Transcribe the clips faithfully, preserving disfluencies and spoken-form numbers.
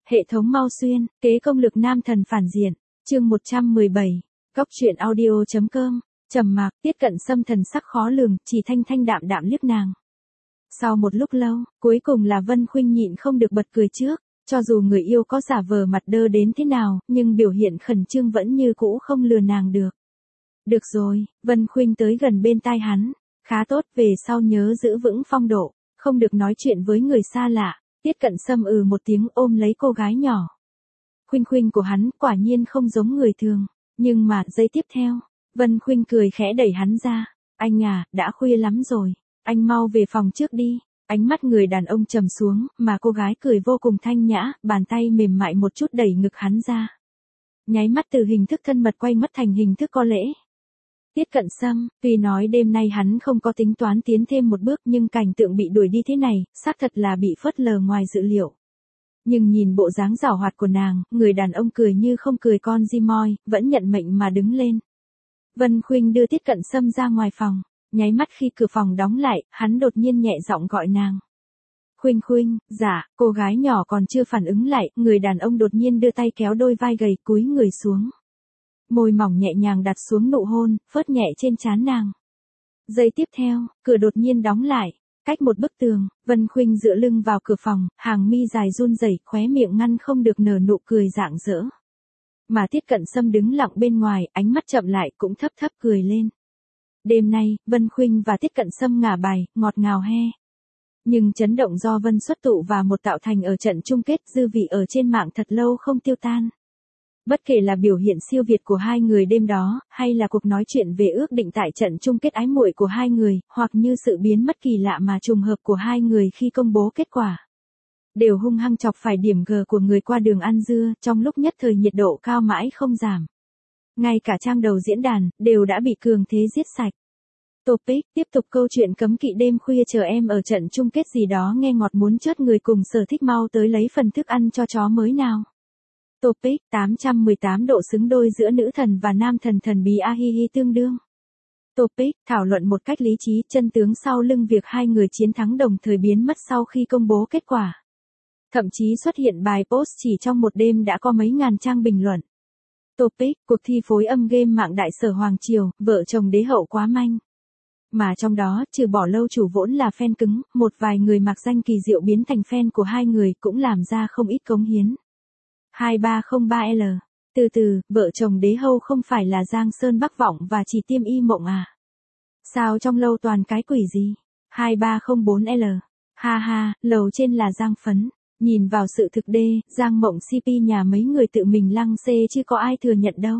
Hệ thống Mau Xuyên, kế công lực nam thần phản diện, chương một trăm mười bảy, Góc truyện audio chấm com, trầm mặc, Tiết Cận Sâm thần sắc khó lường, chỉ thanh thanh đạm đạm liếc nàng. Sau một lúc lâu, cuối cùng là Vân Khuynh nhịn không được bật cười trước, cho dù người yêu có giả vờ mặt đơ đến thế nào, nhưng biểu hiện khẩn trương vẫn như cũ không lừa nàng được. Được rồi, Vân Khuynh tới gần bên tai hắn, khá tốt, về sau nhớ giữ vững phong độ, không được nói chuyện với người xa lạ. Tiết Cận Sâm ừ một tiếng ôm lấy cô gái nhỏ. Khuynh Khuynh của hắn quả nhiên không giống người thường, nhưng mà giây tiếp theo, Vân Khuynh cười khẽ đẩy hắn ra, anh à, đã khuya lắm rồi, anh mau về phòng trước đi. Ánh mắt người đàn ông trầm xuống, mà cô gái cười vô cùng thanh nhã, bàn tay mềm mại một chút đẩy ngực hắn ra. Nháy mắt từ hình thức thân mật quay mất thành hình thức có lễ. Tiết Cận Sâm, tuy nói đêm nay hắn không có tính toán tiến thêm một bước, nhưng cảnh tượng bị đuổi đi thế này, xác thật là bị phớt lờ ngoài dự liệu. Nhưng nhìn bộ dáng giảo hoạt của nàng, người đàn ông cười như không cười con di moi, vẫn nhận mệnh mà đứng lên. Vân Khuynh đưa Tiết Cận Sâm ra ngoài phòng, nháy mắt khi cửa phòng đóng lại, hắn đột nhiên nhẹ giọng gọi nàng. Khuynh Khuynh, dạ, cô gái nhỏ còn chưa phản ứng lại, người đàn ông đột nhiên đưa tay kéo đôi vai gầy cúi người xuống. Môi mỏng nhẹ nhàng đặt xuống nụ hôn, phớt nhẹ trên trán nàng. Giây tiếp theo, cửa đột nhiên đóng lại, cách một bức tường, Vân Khuynh dựa lưng vào cửa phòng, hàng mi dài run rẩy, khóe miệng ngăn không được nở nụ cười rạng rỡ. Mà Tiết Cận Sâm đứng lặng bên ngoài, ánh mắt chậm lại cũng thấp thấp cười lên. Đêm nay, Vân Khuynh và Tiết Cận Sâm ngả bài, ngọt ngào he. Nhưng chấn động do Vân xuất tụ và một tạo thành ở trận chung kết, dư vị ở trên mạng thật lâu không tiêu tan. Bất kể là biểu hiện siêu việt của hai người đêm đó, hay là cuộc nói chuyện về ước định tại trận chung kết ái muội của hai người, hoặc như sự biến mất kỳ lạ mà trùng hợp của hai người khi công bố kết quả, đều hung hăng chọc phải điểm G của người qua đường ăn dưa, trong lúc nhất thời nhiệt độ cao mãi không giảm. Ngay cả trang đầu diễn đàn, đều đã bị cường thế giết sạch. Topic, tiếp tục câu chuyện cấm kỵ đêm khuya chờ em ở trận chung kết gì đó nghe ngọt muốn chớt người cùng sở thích mau tới lấy phần thức ăn cho chó mới nào. Topic, tám trăm mười tám độ xứng đôi giữa nữ thần và nam thần thần bí a hi hi tương đương. Topic, thảo luận một cách lý trí chân tướng sau lưng việc hai người chiến thắng đồng thời biến mất sau khi công bố kết quả. Thậm chí xuất hiện bài post chỉ trong một đêm đã có mấy ngàn trang bình luận. Topic, cuộc thi phối âm game mạng đại sở Hoàng Triều, vợ chồng đế hậu quá manh. Mà trong đó, trừ bỏ lâu chủ vốn là fan cứng, một vài người mặc danh kỳ diệu biến thành fan của hai người cũng làm ra không ít cống hiến. hai ba không ba L. Từ từ, vợ chồng đế hậu không phải là Giang Sơn Bắc Vọng và Chỉ Tiêm Y Mộng à? Sao trong lâu toàn cái quỷ gì? hai ba không bốn L. Ha ha, lầu trên là Giang Phấn. Nhìn vào sự thực đê, Giang Mộng xê pê nhà mấy người tự mình lăng xê chứ có ai thừa nhận đâu.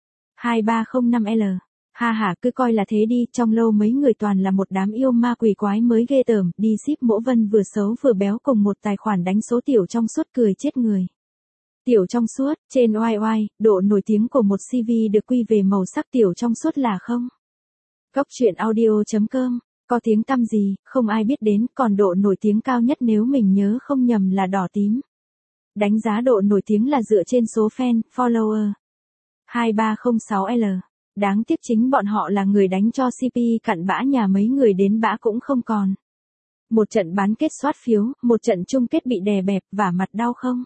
hai ba không năm L. Ha ha, cứ coi là thế đi, trong lâu mấy người toàn là một đám yêu ma quỷ quái mới ghê tởm, đi ship Mỗ Vân vừa xấu vừa béo cùng một tài khoản đánh số tiểu trong suốt cười chết người. Tiểu trong suốt, trên oai oai, độ nổi tiếng của một xê vê được quy về màu sắc tiểu trong suốt là không. Góc truyện audio chấm com, có tiếng tăm gì, không ai biết đến, còn độ nổi tiếng cao nhất nếu mình nhớ không nhầm là đỏ tím. Đánh giá độ nổi tiếng là dựa trên số fan, follower. hai ba không sáu L. Đáng tiếc chính bọn họ là người đánh cho xê pê cặn bã nhà mấy người đến bã cũng không còn. Một trận bán kết soát phiếu, một trận chung kết bị đè bẹp, vả mặt đau không?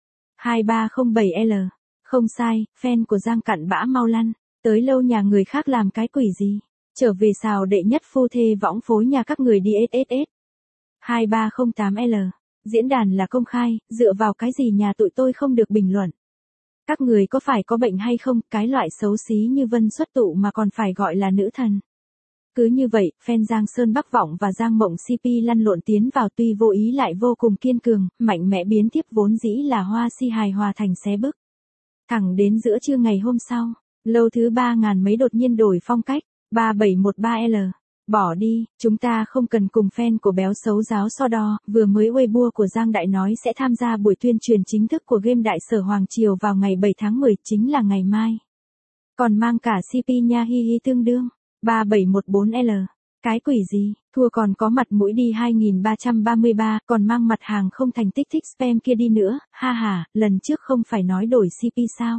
hai ba không bảy L. Không sai, fan của Giang cặn bã mau lăn, tới lâu nhà người khác làm cái quỷ gì? Trở về xào đệ nhất phu thê võng phối nhà các người đi ét ét ét. hai ba không tám L. Diễn đàn là công khai, dựa vào cái gì nhà tụi tôi không được bình luận? Các người có phải có bệnh hay không, cái loại xấu xí như Vân xuất tụ mà còn phải gọi là nữ thần. Cứ như vậy, fan Giang Sơn Bắc Vọng và Giang Mộng xê pê lăn lộn tiến vào tuy vô ý lại vô cùng kiên cường, mạnh mẽ biến tiếp vốn dĩ là hoa si hài hòa thành xé bức. Thẳng đến giữa trưa ngày hôm sau, lâu thứ ba ngàn mấy đột nhiên đổi phong cách, ba bảy một ba L. Bỏ đi, chúng ta không cần cùng fan của béo xấu giáo so đo, vừa mới Weibo của Giang Đại nói sẽ tham gia buổi tuyên truyền chính thức của game đại sở Hoàng Triều vào ngày bảy tháng mười, chính là ngày mai. Còn mang cả xê pê nha hi hi tương đương, ba bảy một bốn L. Cái quỷ gì, thua còn có mặt mũi đi hai nghìn ba trăm ba mươi ba, còn mang mặt hàng không thành tích thích spam kia đi nữa, ha ha, lần trước không phải nói đổi xê pê sao.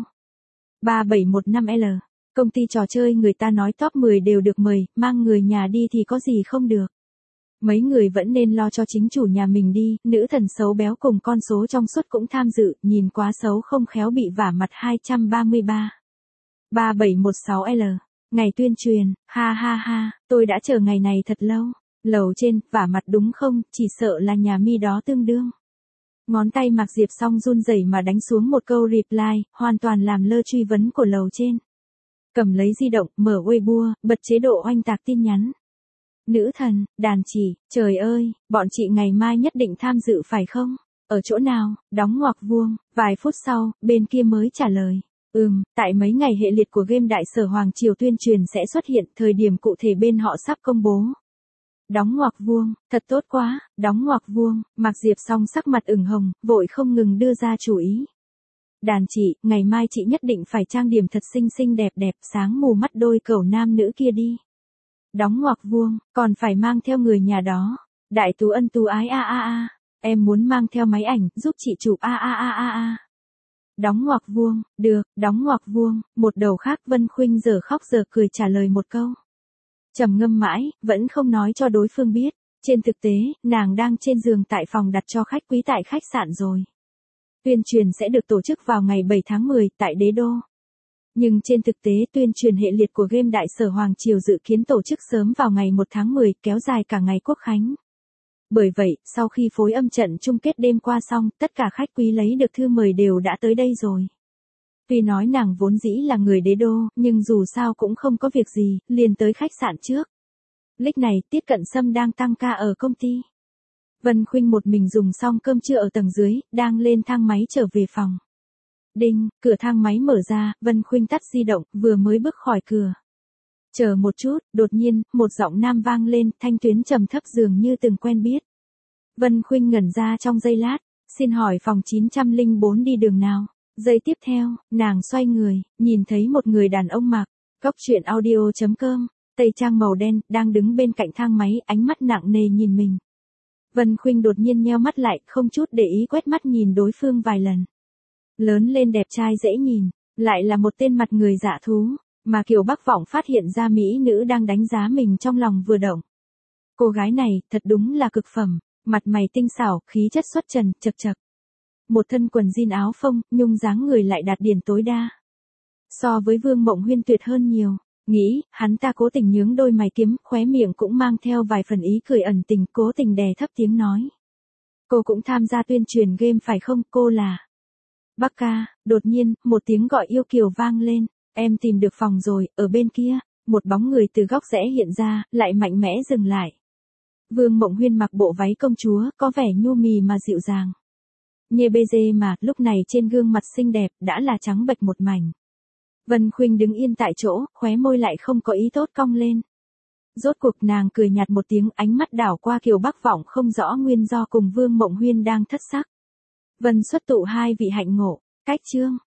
ba bảy một năm L. Công ty trò chơi người ta nói top mười đều được mời, mang người nhà đi thì có gì không được. Mấy người vẫn nên lo cho chính chủ nhà mình đi, nữ thần xấu béo cùng con số trong suốt cũng tham dự, nhìn quá xấu không khéo bị vả mặt hai trăm ba mươi ba. ba bảy một sáu L. Ngày tuyên truyền, ha ha ha, tôi đã chờ ngày này thật lâu. Lầu trên, vả mặt đúng không, chỉ sợ là nhà mi đó tương đương. Ngón tay Mạc Diệp Song run rẩy mà đánh xuống một câu reply, hoàn toàn làm lơ truy vấn của lầu trên. Cầm lấy di động, mở Weibo, bật chế độ oanh tạc tin nhắn. Nữ thần, đàn chỉ, trời ơi, bọn chị ngày mai nhất định tham dự phải không? Ở chỗ nào, đóng ngoặc vuông, vài phút sau, bên kia mới trả lời. Ừm, tại mấy ngày hệ liệt của game Đại Sở Hoàng Triều tuyên truyền sẽ xuất hiện, thời điểm cụ thể bên họ sắp công bố. Đóng ngoặc vuông, thật tốt quá, đóng ngoặc vuông, Mạc Diệp Song sắc mặt ửng hồng, vội không ngừng đưa ra chủ ý. Đàn chị, ngày mai chị nhất định phải trang điểm thật xinh xinh đẹp đẹp, sáng mù mắt đôi cẩu nam nữ kia đi. Đóng ngoặc vuông, còn phải mang theo người nhà đó. Đại tú ân tú ái a a a, em muốn mang theo máy ảnh, giúp chị chụp a a a a a. Đóng ngoặc vuông, được, đóng ngoặc vuông, một đầu khác Vân Khuynh giờ khóc giờ cười trả lời một câu. Trầm ngâm mãi, vẫn không nói cho đối phương biết. Trên thực tế, nàng đang trên giường tại phòng đặt cho khách quý tại khách sạn rồi. Tuyên truyền sẽ được tổ chức vào ngày bảy tháng mười tại Đế Đô. Nhưng trên thực tế tuyên truyền hệ liệt của game Đại Sở Hoàng Triều dự kiến tổ chức sớm vào ngày một tháng mười, kéo dài cả ngày Quốc Khánh. Bởi vậy, sau khi phối âm trận chung kết đêm qua xong, tất cả khách quý lấy được thư mời đều đã tới đây rồi. Tuy nói nàng vốn dĩ là người Đế Đô, nhưng dù sao cũng không có việc gì, liền tới khách sạn trước. Lúc này, Tiết Cận Sâm đang tăng ca ở công ty. Vân Khuynh một mình dùng xong cơm trưa ở tầng dưới, đang lên thang máy trở về phòng. Đinh, cửa thang máy mở ra, Vân Khuynh tắt di động, vừa mới bước khỏi cửa. Chờ một chút, đột nhiên, một giọng nam vang lên, thanh tuyến trầm thấp dường như từng quen biết. Vân Khuynh ngẩn ra trong giây lát, xin hỏi phòng chín không bốn đi đường nào? Giây tiếp theo, nàng xoay người, nhìn thấy một người đàn ông mặc, Cóc Truyện Audio chấm com, tây trang màu đen, đang đứng bên cạnh thang máy, ánh mắt nặng nề nhìn mình. Vân Khuynh đột nhiên nheo mắt lại, không chút để ý quét mắt nhìn đối phương vài lần. Lớn lên đẹp trai dễ nhìn, lại là một tên mặt người dạ thú, mà Kiều Bắc Vọng phát hiện ra mỹ nữ đang đánh giá mình trong lòng vừa động. Cô gái này, thật đúng là cực phẩm, mặt mày tinh xảo, khí chất xuất trần, chật chật. Một thân quần jean áo phông, nhung dáng người lại đạt điển tối đa. So với Vương Mộng Huyên tuyệt hơn nhiều, nghĩ, hắn ta cố tình nhướng đôi mày kiếm, khóe miệng cũng mang theo vài phần ý cười ẩn tình, cố tình đè thấp tiếng nói. Cô cũng tham gia tuyên truyền game phải không, cô là... Bắc ca, đột nhiên, một tiếng gọi yêu kiều vang lên, em tìm được phòng rồi, ở bên kia, một bóng người từ góc rẽ hiện ra, lại mạnh mẽ dừng lại. Vương Mộng Huyên mặc bộ váy công chúa, có vẻ nhu mì mà dịu dàng. Nhê bê dê mà, lúc này trên gương mặt xinh đẹp, đã là trắng bệch một mảnh. Vân Khuynh đứng yên tại chỗ, khóe môi lại không có ý tốt cong lên. Rốt cuộc nàng cười nhạt một tiếng, ánh mắt đảo qua Kiều Bắc Vọng không rõ nguyên do cùng Vương Mộng Huyên đang thất sắc. Vân xuất tụ hai vị hạnh ngộ, cách chương.